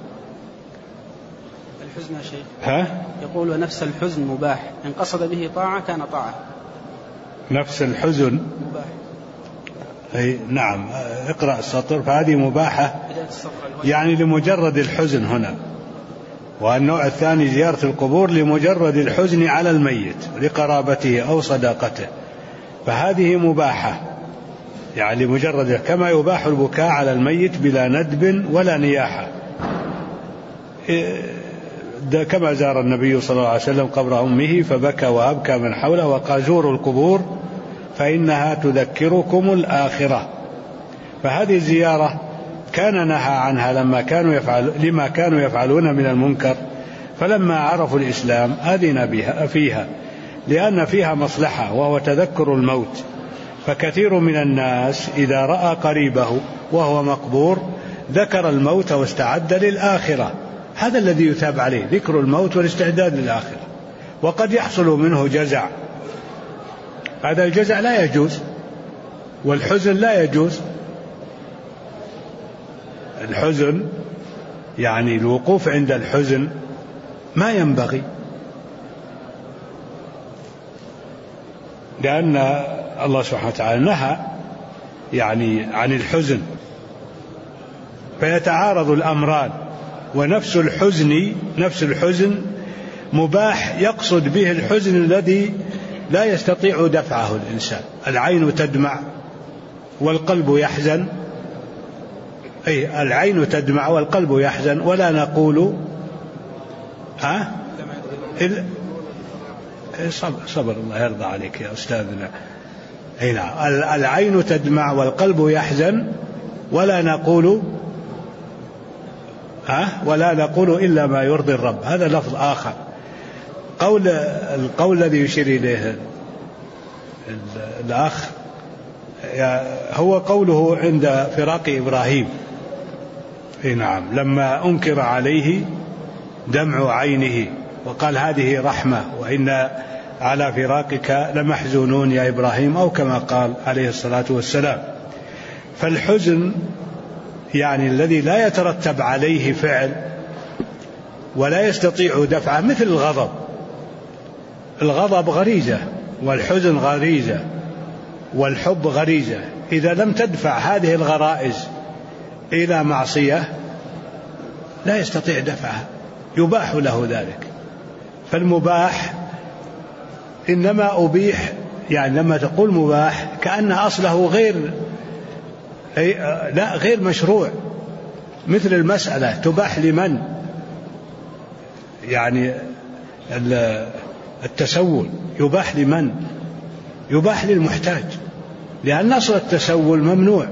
[SPEAKER 2] الحزن يا شيخ يقول ونفس الحزن مباح إن قصد به طاعة كان طاعة.
[SPEAKER 1] نفس الحزن
[SPEAKER 2] مباح.
[SPEAKER 1] أي نعم، اقرأ السطر، فهذه مباحة يعني لمجرد الحزن هنا. والنوع الثاني زيارة القبور لمجرد الحزن على الميت لقرابته أو صداقته، فهذه مباحة يعني لمجرد، كما يباح البكاء على الميت بلا ندب ولا نياحة، كما زار النبي صلى الله عليه وسلم قبر أمه فبكى وأبكى من حوله وقال زوروا القبور فإنها تذكركم الآخرة، فهذه الزيارة كان نهى عنها لما كانوا يفعلون من المنكر، فلما عرفوا الإسلام أذن فيها لأن فيها مصلحة وهو تذكر الموت، فكثير من الناس إذا رأى قريبه وهو مقبور ذكر الموت واستعد للآخرة، هذا الذي يثاب عليه ذكر الموت والاستعداد للآخرة. وقد يحصل منه جزع، هذا الجزع لا يجوز، والحزن لا يجوز. الحزن يعني الوقوف عند الحزن ما ينبغي، لأن الله سبحانه وتعالى نهى يعني عن الحزن، فيتعارض الأمران. ونفس الحزن مباح يقصد به الحزن الذي لا يستطيع دفعه الإنسان. العين تدمع والقلب يحزن، أي العين تدمع والقلب يحزن، ولا نقول صبر الله يرضى عليك يا أستاذنا. العين تدمع والقلب يحزن ولا نقول إلا ما يرضي الرب، هذا لفظ آخر. القول الذي يشير إليه الأخ هو قوله عند فراق إبراهيم، نعم، لما أنكر عليه دمع عينه وقال هذه رحمة وإن على فراقك لمحزونون يا إبراهيم، أو كما قال عليه الصلاة والسلام. فالحزن يعني الذي لا يترتب عليه فعل ولا يستطيع دفعه، مثل الغضب غريزة، والحزن غريزة، والحب غريزة. إذا لم تدفع هذه الغرائز إلى معصية لا يستطيع دفعها، يباح له ذلك. فالمباح إنما أبيح، يعني لما تقول مباح كأن أصله غير مشروع، مثل المسألة تباح لمن؟ يعني التسول يباح لمن؟ يباح للمحتاج، لأن أصل التسول ممنوع.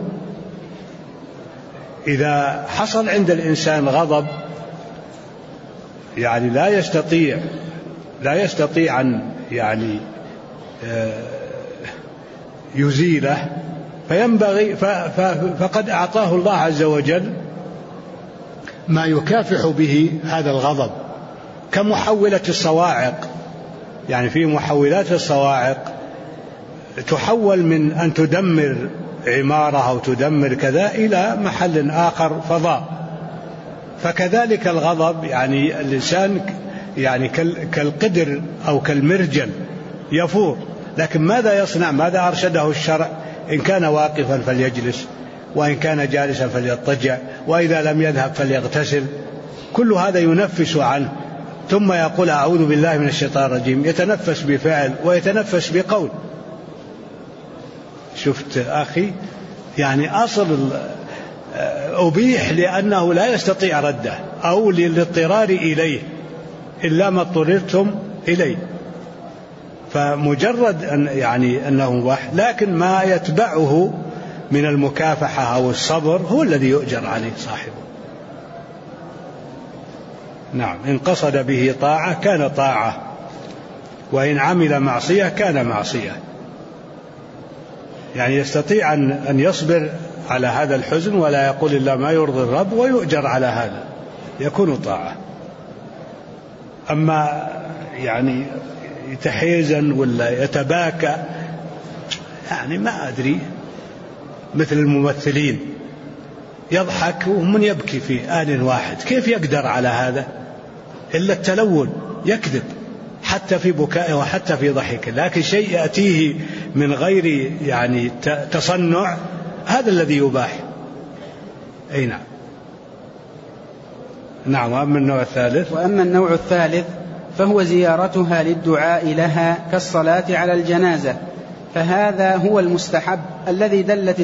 [SPEAKER 1] إذا حصل عند الإنسان غضب يعني لا يستطيع أن يعني يزيله، فينبغي فقد أعطاه الله عز وجل ما يكافح به هذا الغضب، كمحولة الصواعق. يعني في محولات الصواعق تحول من أن تدمر عمارة أو تدمر كذا إلى محل آخر فضاء. فكذلك الغضب، يعني الإنسان يعني كالقدر أو كالمرجل يفور، لكن ماذا يصنع؟ ماذا أرشده الشرع؟ إن كان واقفا فليجلس، وإن كان جالسا فليضطجع، وإذا لم يذهب فليغتسل. كل هذا ينفس عنه، ثم يقول أعوذ بالله من الشيطان الرجيم، يتنفس بفعل ويتنفس بقول. شفت أخي؟ يعني أصل أبيح لأنه لا يستطيع رده أو للاضطرار إليه إلا ما اضطررتم إليه، فمجرد أنه مباح، لكن ما يتبعه من المكافحة أو الصبر هو الذي يؤجر عليه صاحبه. نعم، إن قصد به طاعة كان طاعة، وإن عمل معصية كان معصية. يعني يستطيع أن يصبر على هذا الحزن ولا يقول إلا ما يرضي الرب ويؤجر على هذا، يكون طاعة. أما يعني يتحيزن ولا يتباكى، يعني ما أدري، مثل الممثلين يضحك ومن يبكي في آن واحد، كيف يقدر على هذا؟ إلا التلون، يكذب حتى في بكائه وحتى في ضحكه، لكن شيء يأتيه من غير يعني تصنع، هذا الذي يباح. أي نعم. نعم. وأما النوع الثالث
[SPEAKER 2] فهو زيارتها للدعاء لها كالصلاة على الجنازة، فهذا هو المستحب الذي دلت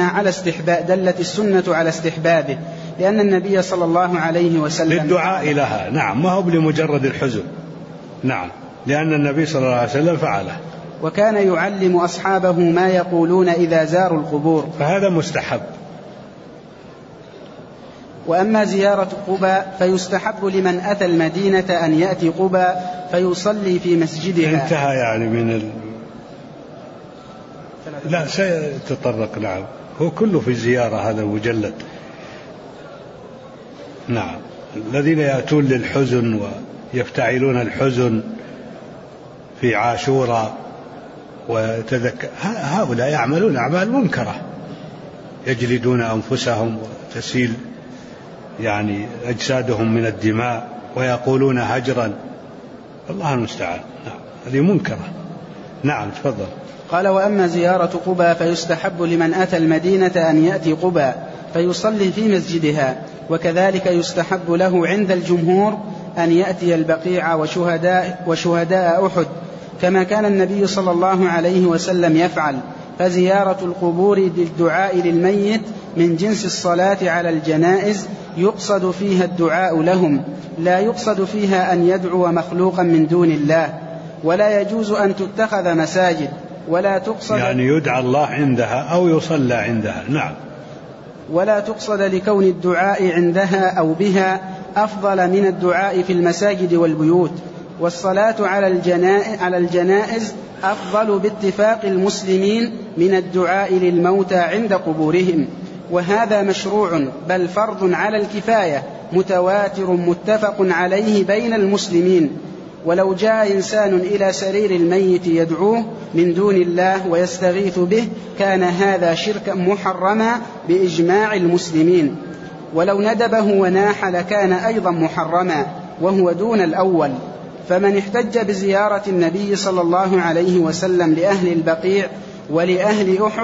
[SPEAKER 2] السنة على استحبابه، لأن النبي صلى الله عليه وسلم
[SPEAKER 1] للدعاء لها. نعم، ما هو لمجرد الحزن. نعم، لأن النبي صلى الله عليه وسلم فعله،
[SPEAKER 2] وكان يعلم أصحابه ما يقولون إذا زاروا القبور،
[SPEAKER 1] فهذا مستحب.
[SPEAKER 2] وأما زيارة قباء فيستحب لمن أتى المدينة أن يأتي قباء فيصلي في مسجدها.
[SPEAKER 1] انتهى يعني من لا سيتطرق. نعم، هو كله في الزيارة هذا المجلد. نعم، الذين يأتون للحزن ويفتعلون الحزن في عاشوراء وتذكر، هؤلاء يعملون أعمال منكرة، يجلدون أنفسهم وتسيل يعني أجسادهم من الدماء ويقولون هجرا، الله المستعان. نعم، هذه منكرة. نعم، تفضل.
[SPEAKER 2] قال: وأما زيارة قباء فيستحب لمن أتى المدينة أن يأتي قباء فيصلي في مسجدها، وكذلك يستحب له عند الجمهور أن يأتي البقيع وشهداء أحد، كما كان النبي صلى الله عليه وسلم يفعل. فزيارة القبور للدعاء للميت من جنس الصلاة على الجنائز، يقصد فيها الدعاء لهم، لا يقصد فيها أن يدعو مخلوقا من دون الله، ولا يجوز أن تتخذ مساجد، ولا تقصد
[SPEAKER 1] يعني يدعى الله عندها أو يصلى عندها. نعم.
[SPEAKER 2] ولا تقصد لكون الدعاء عندها أو بها أفضل من الدعاء في المساجد والبيوت. والصلاة على الجنائز أفضل باتفاق المسلمين من الدعاء للموتى عند قبورهم، وهذا مشروع بل فرض على الكفاية متواتر متفق عليه بين المسلمين. ولو جاء إنسان إلى سرير الميت يدعوه من دون الله ويستغيث به كان هذا شركا محرما بإجماع المسلمين، ولو ندبه وناح لكان أيضا محرما، وهو دون الأول. فمن احتج بزيارة النبي صلى الله عليه وسلم لأهل البقيع ولأهل أحد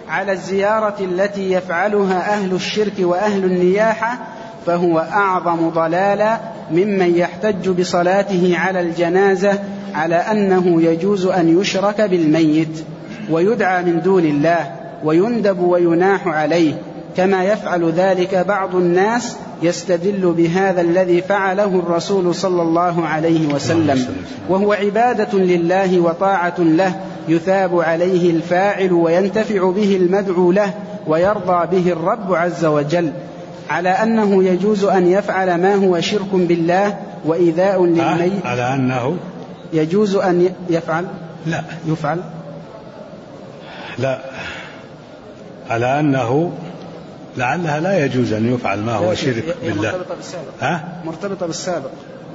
[SPEAKER 2] على الزيارة التي يفعلها أهل الشرك وأهل النياحة فهو أعظم ضلالا ممن يحتج بصلاته على الجنازة على أنه يجوز أن يشرك بالميت ويدعى من دون الله ويندب ويناح عليه، كما يفعل ذلك بعض الناس يستدل بهذا الذي فعله الرسول صلى الله عليه وسلم، وهو عبادة لله وطاعة له يثاب عليه الفاعل وينتفع به المدعو له ويرضى به الرب عز وجل، على أنه يجوز أن يفعل ما هو شرك بالله وإيذاء للميت.
[SPEAKER 1] على أنه
[SPEAKER 2] يجوز أن يفعل
[SPEAKER 1] لا
[SPEAKER 2] يفعل
[SPEAKER 1] لا على أنه لعلها لا يجوز أن يفعل ما هو شرك بالله.
[SPEAKER 2] مرتبطة بالسابق.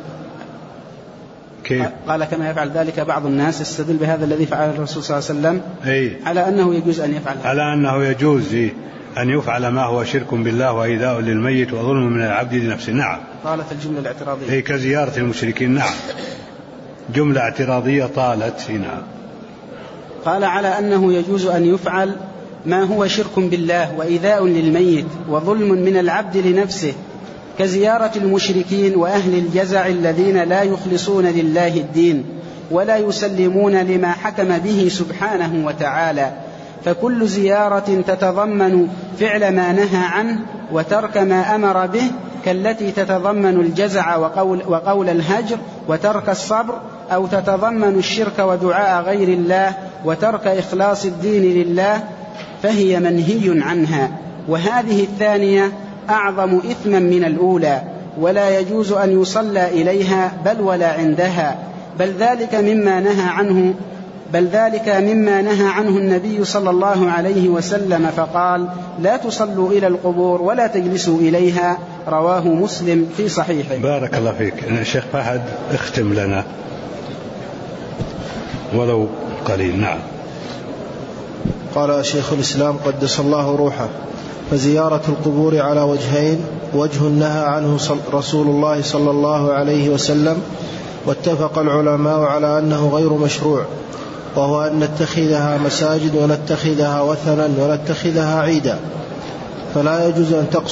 [SPEAKER 1] كيف؟
[SPEAKER 2] قال كما يفعل ذلك بعض الناس يستدل بهذا الذي فعله الرسول صلى الله عليه وسلم على أنه يجوز أن يفعل هذا.
[SPEAKER 1] على أنه يجوز أن يفعل ما هو شرك بالله وإيذاء للميت وظلم من العبد لنفسه. نعم.
[SPEAKER 2] طالت الجملة الاعتراضية.
[SPEAKER 1] كزيارة المشركين. نعم. جملة اعتراضية طالت. نعم.
[SPEAKER 2] قال على أنه يجوز أن يفعل ما هو شرك بالله وإيذاء للميت وظلم من العبد لنفسه كزيارة المشركين وأهل الجزع الذين لا يخلصون لله الدين ولا يسلمون لما حكم به سبحانه وتعالى، فكل زيارة تتضمن فعل ما نهى عنه وترك ما أمر به كالتي تتضمن الجزع وقول الهجر وترك الصبر، أو تتضمن الشرك ودعاء غير الله وترك إخلاص الدين لله فهي منهي عنها، وهذه الثانية أعظم إثما من الأولى ولا يجوز أن يصلى إليها بل ولا عندها، بل ذلك مما نهى عنه النبي صلى الله عليه وسلم فقال لا تصلوا إلى القبور ولا تجلسوا إليها، رواه مسلم في صحيحه.
[SPEAKER 1] بارك الله فيك. الشيخ فهد اختم لنا ولو قليل. نعم.
[SPEAKER 3] قال شيخ الإسلام قدس الله روحه: فزيارة القبور على وجهين: وجه نهى عنه رسول الله صلى الله عليه وسلم واتفق العلماء على أنه غير مشروع، وهو أن نتخذها مساجد ونتخذها وثنا ونتخذها عيدا، فلا يجوز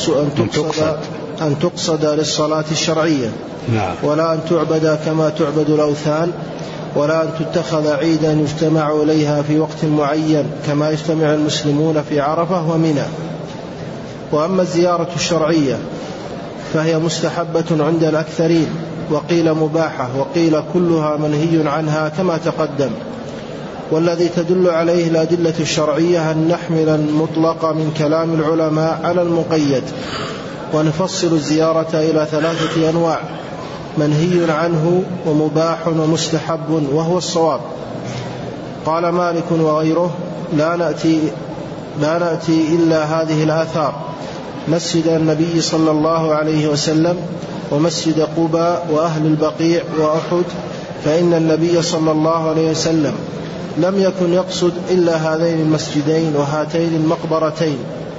[SPEAKER 3] أن تقصد للصلاة الشرعية.
[SPEAKER 1] نعم.
[SPEAKER 3] ولا أن تعبد كما تعبد الأوثان، ولا أن تتخذ عيدا يجتمع إليها في وقت معين كما يجتمع المسلمون في عرفة ومنى. وأما الزيارة الشرعية فهي مستحبة عند الأكثرين، وقيل مباحة، وقيل كلها منهي عنها كما تقدم. والذي تدل عليه الأدلة الشرعية أن نحمل المطلق من كلام العلماء على المقيد، ونفصل الزيارة إلى 3 أنواع: منهي عنه ومباح ومستحب، وهو الصواب. قال مالك وغيره: لا نأتي إلا هذه الآثار: مسجد النبي صلى الله عليه وسلم، ومسجد قباء، وأهل البقيع، وأحد، فإن النبي صلى الله عليه وسلم لم يكن يقصد إلا هذين المسجدين وهاتين المقبرتين.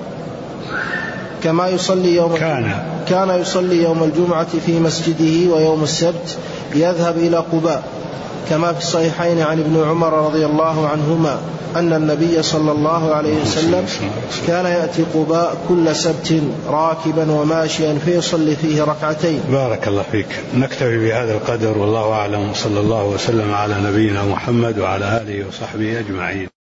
[SPEAKER 3] كما كان يصلي يوم الجمعة في مسجده، ويوم السبت يذهب إلى قباء، كما في الصحيحين عن ابن عمر رضي الله عنهما أن النبي صلى الله عليه وسلم كان يأتي قباء كل سبت راكبا وماشيا فيصلي فيه 2 ركعتين.
[SPEAKER 1] بارك الله فيك. نكتفي بهذا القدر، والله أعلم، صلى الله وسلم على نبينا محمد وعلى آله وصحبه أجمعين.